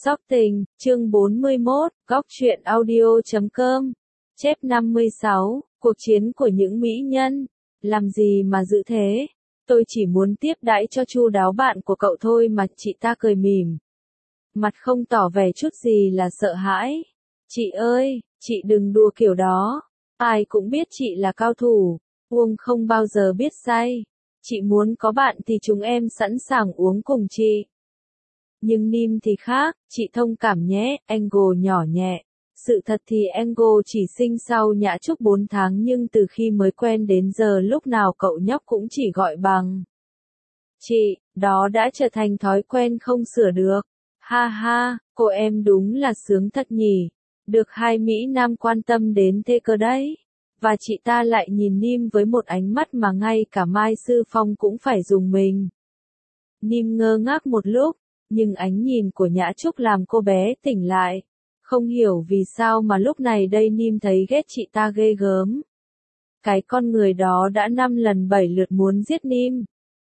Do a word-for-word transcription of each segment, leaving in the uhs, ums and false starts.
Sóc Tình, chương bốn mươi mốt, góc truyện audio chấm com. Chép năm mươi sáu, cuộc chiến của những mỹ nhân. Làm gì mà dự thế? Tôi chỉ muốn tiếp đãi cho chu đáo bạn của cậu thôi mà. Chị ta cười mỉm. Mặt không tỏ vẻ chút gì là sợ hãi. Chị ơi, chị đừng đùa kiểu đó. Ai cũng biết chị là cao thủ. Uống không bao giờ biết say. Chị muốn có bạn thì chúng em sẵn sàng uống cùng chị. Nhưng Nim thì khác, chị thông cảm nhé, Angle nhỏ nhẹ. Sự thật thì Angle chỉ sinh sau Nhã Trúc bốn tháng nhưng từ khi mới quen đến giờ lúc nào cậu nhóc cũng chỉ gọi bằng chị, đó đã trở thành thói quen không sửa được. Ha ha, cô em đúng là sướng thật nhỉ. Được hai Mỹ Nam quan tâm đến thế cơ đấy. Và chị ta lại nhìn Nim với một ánh mắt mà ngay cả Mai Sư Phong cũng phải dùng mình. Nim ngơ ngác một lúc. Nhưng ánh nhìn của Nhã Trúc làm cô bé tỉnh lại. Không hiểu vì sao mà lúc này đây Nim thấy ghét chị ta ghê gớm. Cái con người đó đã năm lần bảy lượt muốn giết Nim.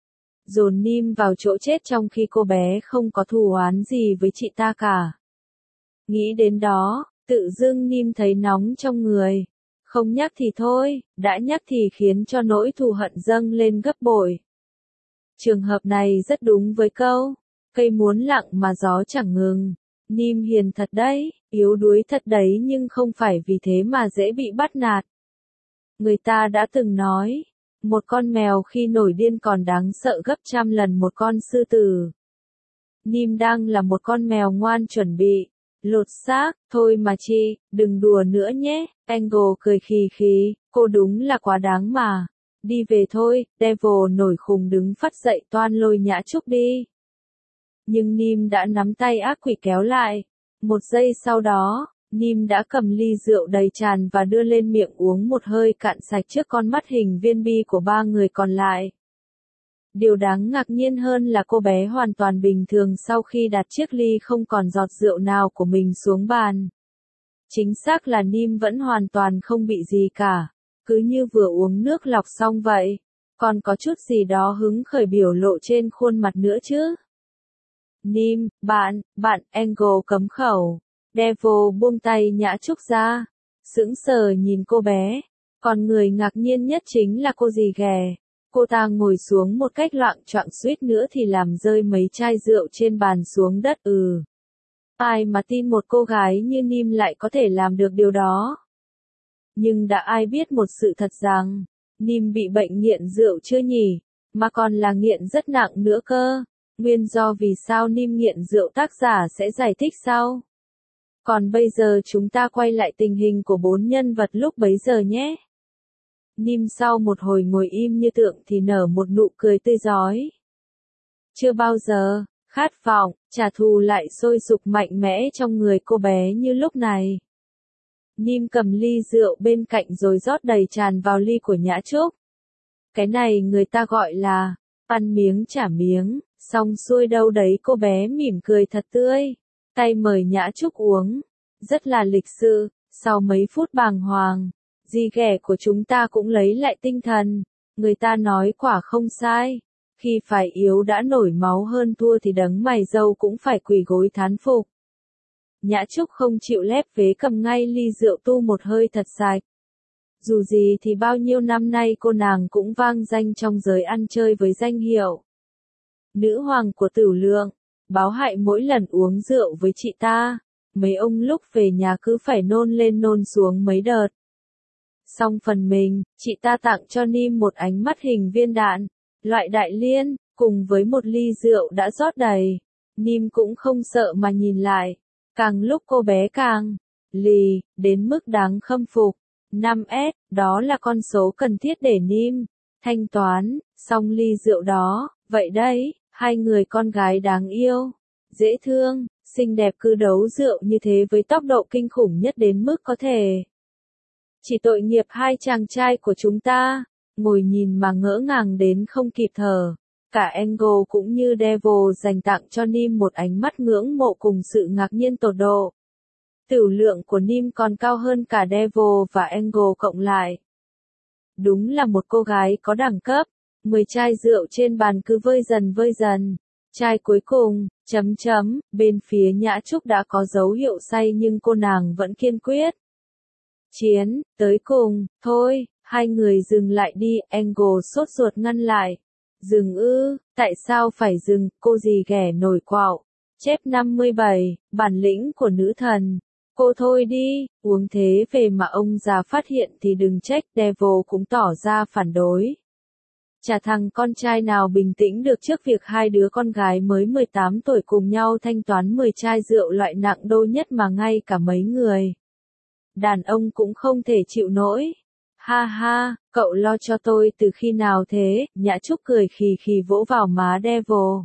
Dồn Nim vào chỗ chết trong khi cô bé không có thù oán gì với chị ta cả. Nghĩ đến đó, tự dưng Nim thấy nóng trong người. Không nhắc thì thôi, đã nhắc thì khiến cho nỗi thù hận dâng lên gấp bội. Trường hợp này rất đúng với câu. Cây muốn lặng mà gió chẳng ngừng. Nim hiền thật đấy, yếu đuối thật đấy nhưng không phải vì thế mà dễ bị bắt nạt. Người ta đã từng nói, một con mèo khi nổi điên còn đáng sợ gấp trăm lần một con sư tử. Nim đang là một con mèo ngoan chuẩn bị, lột xác, thôi mà chị, đừng đùa nữa nhé. Angle cười khì khì, cô đúng là quá đáng mà. Đi về thôi, Devil nổi khùng đứng phắt dậy toan lôi Nhã Trúc đi. Nhưng Nim đã nắm tay ác quỷ kéo lại. Một giây sau đó, Nim đã cầm ly rượu đầy tràn và đưa lên miệng uống một hơi cạn sạch trước con mắt hình viên bi của ba người còn lại. Điều đáng ngạc nhiên hơn là cô bé hoàn toàn bình thường sau khi đặt chiếc ly không còn giọt rượu nào của mình xuống bàn. Chính xác là Nim vẫn hoàn toàn không bị gì cả, cứ như vừa uống nước lọc xong vậy. Còn có chút gì đó hứng khởi biểu lộ trên khuôn mặt nữa chứ. Nim, bạn, bạn, Angle cấm khẩu. Devil buông tay Nhã Trúc ra. Sững sờ nhìn cô bé. Còn người ngạc nhiên nhất chính là cô dì ghẻ. Cô ta ngồi xuống một cách loạng choạng suýt nữa thì làm rơi mấy chai rượu trên bàn xuống đất. Ừ. Ai mà tin một cô gái như Nim lại có thể làm được điều đó. Nhưng đã ai biết một sự thật rằng, Nim bị bệnh nghiện rượu chưa nhỉ? Mà còn là nghiện rất nặng nữa cơ. Nguyên do vì sao Nim nghiện rượu tác giả sẽ giải thích sau. Còn bây giờ chúng ta quay lại tình hình của bốn nhân vật lúc bấy giờ nhé. Nim sau một hồi ngồi im như tượng thì nở một nụ cười tươi rói. Chưa bao giờ, khát vọng, trả thù lại sôi sục mạnh mẽ trong người cô bé như lúc này. Nim cầm ly rượu bên cạnh rồi rót đầy tràn vào ly của Nhã Trúc. Cái này người ta gọi là ăn miếng trả miếng. Xong xuôi đâu đấy cô bé mỉm cười thật tươi, tay mời Nhã Trúc uống, rất là lịch sự. Sau mấy phút bàng hoàng, dì ghẻ của chúng ta cũng lấy lại tinh thần. Người ta nói quả không sai, khi phải yếu đã nổi máu hơn thua thì đấng mày râu cũng phải quỳ gối thán phục. Nhã Trúc không chịu lép vế cầm ngay ly rượu tu một hơi thật sạch. Dù gì thì bao nhiêu năm nay cô nàng cũng vang danh trong giới ăn chơi với danh hiệu nữ hoàng của tửu lượng. Báo hại mỗi lần uống rượu với chị ta, mấy ông lúc về nhà cứ phải nôn lên nôn xuống mấy đợt. Xong phần mình, chị ta tặng cho Nim một ánh mắt hình viên đạn, loại đại liên, cùng với một ly rượu đã rót đầy. Nim cũng không sợ mà nhìn lại, càng lúc cô bé càng lì, đến mức đáng khâm phục. năm S, đó là con số cần thiết để Nim thanh toán, xong ly rượu đó, vậy đấy. Hai người con gái đáng yêu, dễ thương, xinh đẹp cứ đấu rượu như thế với tốc độ kinh khủng nhất đến mức có thể. Chỉ tội nghiệp hai chàng trai của chúng ta, ngồi nhìn mà ngỡ ngàng đến không kịp thở. Cả Angle cũng như Devil dành tặng cho Nim một ánh mắt ngưỡng mộ cùng sự ngạc nhiên tột độ. Tửu lượng của Nim còn cao hơn cả Devil và Angle cộng lại. Đúng là một cô gái có đẳng cấp. Mười chai rượu trên bàn cứ vơi dần vơi dần. Chai cuối cùng, chấm chấm, bên phía Nhã Trúc đã có dấu hiệu say nhưng cô nàng vẫn kiên quyết. Chiến, tới cùng, thôi, hai người dừng lại đi, Angle sốt ruột ngăn lại. Dừng ư, tại sao phải dừng, cô gì ghẻ nổi quạo. Chép năm mươi bảy, bản lĩnh của nữ thần. Cô thôi đi, uống thế về mà ông già phát hiện thì đừng trách, Devil cũng tỏ ra phản đối. Chả thằng con trai nào bình tĩnh được trước việc hai đứa con gái mới mười tám tuổi cùng nhau thanh toán mười chai rượu loại nặng đô nhất mà ngay cả mấy người đàn ông cũng không thể chịu nổi. Ha ha, cậu lo cho tôi từ khi nào thế? Nhã Trúc cười khì khì vỗ vào má Devil.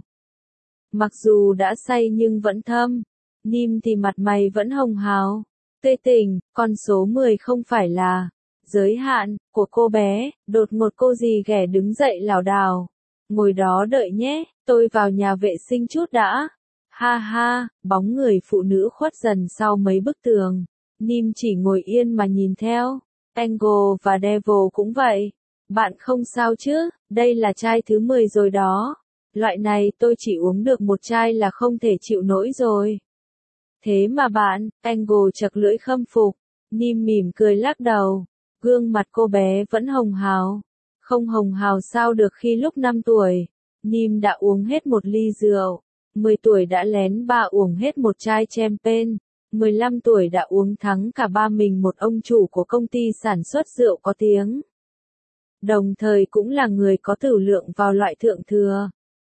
Mặc dù đã say nhưng vẫn thâm. Nim thì mặt mày vẫn hồng hào. Tê tình, con số mười không phải là giới hạn của cô bé. Đột ngột cô dì ghẻ đứng dậy lảo đảo. Ngồi đó đợi nhé, tôi vào nhà vệ sinh chút đã. Ha ha, bóng người phụ nữ khuất dần sau mấy bức tường. Nim chỉ ngồi yên mà nhìn theo. Angle và Devil cũng vậy. Bạn không sao chứ, đây là chai thứ mười rồi đó. Loại này tôi chỉ uống được một chai là không thể chịu nổi rồi. Thế mà bạn, Angle chật lưỡi khâm phục. Nim mỉm cười lắc đầu. Gương mặt cô bé vẫn hồng hào. Không hồng hào sao được khi lúc năm tuổi. Nim đã uống hết một ly rượu. mười tuổi đã lén ba uống hết một chai champagne. mười lăm tuổi đã uống thắng cả ba mình một ông chủ của công ty sản xuất rượu có tiếng. Đồng thời cũng là người có tửu lượng vào loại thượng thừa.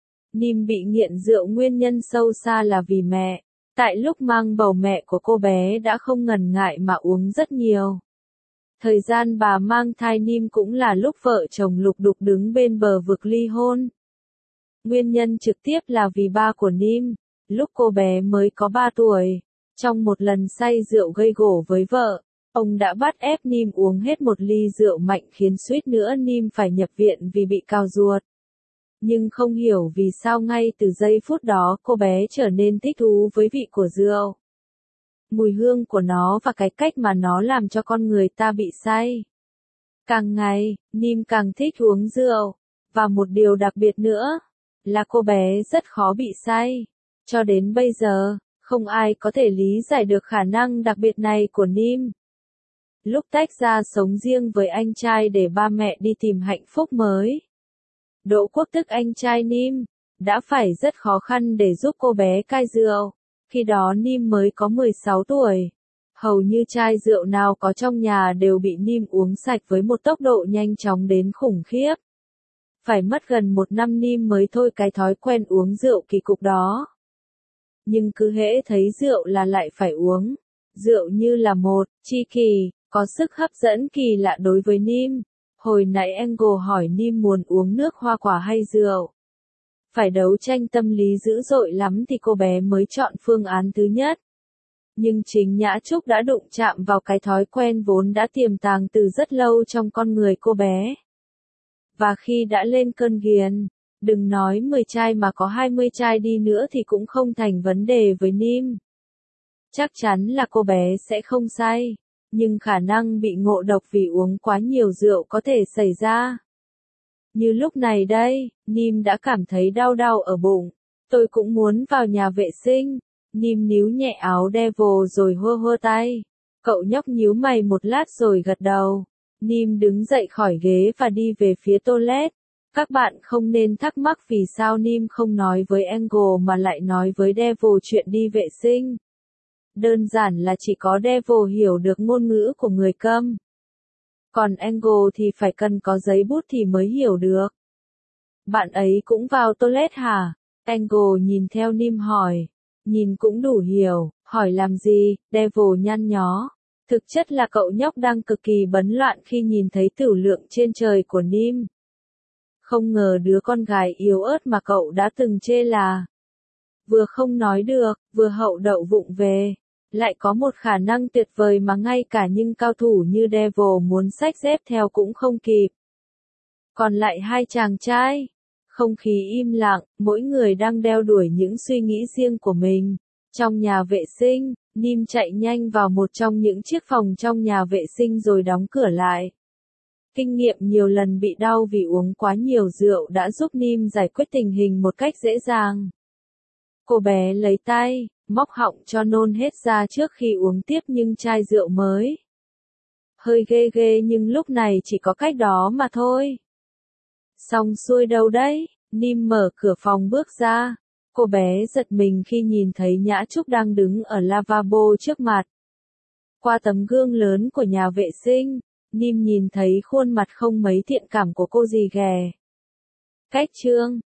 Nim bị nghiện rượu nguyên nhân sâu xa là vì mẹ. Tại lúc mang bầu mẹ của cô bé đã không ngần ngại mà uống rất nhiều. Thời gian bà mang thai Nim cũng là lúc vợ chồng lục đục đứng bên bờ vực ly hôn. Nguyên nhân trực tiếp là vì ba của Nim, lúc cô bé mới có ba tuổi. Trong một lần say rượu gây gổ với vợ, ông đã bắt ép Nim uống hết một ly rượu mạnh khiến suýt nữa Nim phải nhập viện vì bị cào ruột. Nhưng không hiểu vì sao ngay từ giây phút đó cô bé trở nên thích thú với vị của rượu. Mùi hương của nó và cái cách mà nó làm cho con người ta bị say. Càng ngày, Nim càng thích uống rượu. Và một điều đặc biệt nữa, là cô bé rất khó bị say. Cho đến bây giờ, không ai có thể lý giải được khả năng đặc biệt này của Nim. Lúc tách ra sống riêng với anh trai để ba mẹ đi tìm hạnh phúc mới. Đỗ Quốc tức anh trai Nim, đã phải rất khó khăn để giúp cô bé cai rượu. Khi đó Nim mới có mười sáu tuổi. Hầu như chai rượu nào có trong nhà đều bị Nim uống sạch với một tốc độ nhanh chóng đến khủng khiếp. Phải mất gần một năm Nim mới thôi cái thói quen uống rượu kỳ cục đó. Nhưng cứ hễ thấy rượu là lại phải uống. Rượu như là một chi kỳ, có sức hấp dẫn kỳ lạ đối với Nim. Hồi nãy Angle hỏi Nim muốn uống nước hoa quả hay rượu. Phải đấu tranh tâm lý dữ dội lắm thì cô bé mới chọn phương án thứ nhất. Nhưng chính Nhã Trúc đã đụng chạm vào cái thói quen vốn đã tiềm tàng từ rất lâu trong con người cô bé. Và khi đã lên cơn ghiền, đừng nói mười chai mà có hai mươi chai đi nữa thì cũng không thành vấn đề với Nim. Chắc chắn là cô bé sẽ không say, nhưng khả năng bị ngộ độc vì uống quá nhiều rượu có thể xảy ra. Như lúc này đây, Nim đã cảm thấy đau đau ở bụng. Tôi cũng muốn vào nhà vệ sinh. Nim níu nhẹ áo Devil rồi hơ hơ tay. Cậu nhóc nhíu mày một lát rồi gật đầu. Nim đứng dậy khỏi ghế và đi về phía toilet. Các bạn không nên thắc mắc vì sao Nim không nói với Angle mà lại nói với Devil chuyện đi vệ sinh. Đơn giản là chỉ có Devil hiểu được ngôn ngữ của người câm. Còn Angle thì phải cần có giấy bút thì mới hiểu được. Bạn ấy cũng vào toilet hả? Angle nhìn theo Nim hỏi. Nhìn cũng đủ hiểu, hỏi làm gì? Devil nhăn nhó. Thực chất là cậu nhóc đang cực kỳ bấn loạn khi nhìn thấy tửu lượng trên trời của Nim. Không ngờ đứa con gái yếu ớt mà cậu đã từng chê là vừa không nói được, vừa hậu đậu vụng về. Lại có một khả năng tuyệt vời mà ngay cả những cao thủ như Devil muốn xách dép theo cũng không kịp. Còn lại hai chàng trai. Không khí im lặng, mỗi người đang đeo đuổi những suy nghĩ riêng của mình. Trong nhà vệ sinh, Nim chạy nhanh vào một trong những chiếc phòng trong nhà vệ sinh rồi đóng cửa lại. Kinh nghiệm nhiều lần bị đau vì uống quá nhiều rượu đã giúp Nim giải quyết tình hình một cách dễ dàng. Cô bé lấy tay, móc họng cho nôn hết ra trước khi uống tiếp những chai rượu mới. Hơi ghê ghê nhưng lúc này chỉ có cách đó mà thôi. Xong xuôi đâu đấy, Nim mở cửa phòng bước ra. Cô bé giật mình khi nhìn thấy Nhã Trúc đang đứng ở lavabo trước mặt. Qua tấm gương lớn của nhà vệ sinh, Nim nhìn thấy khuôn mặt không mấy thiện cảm của cô dì ghè. Cách trương,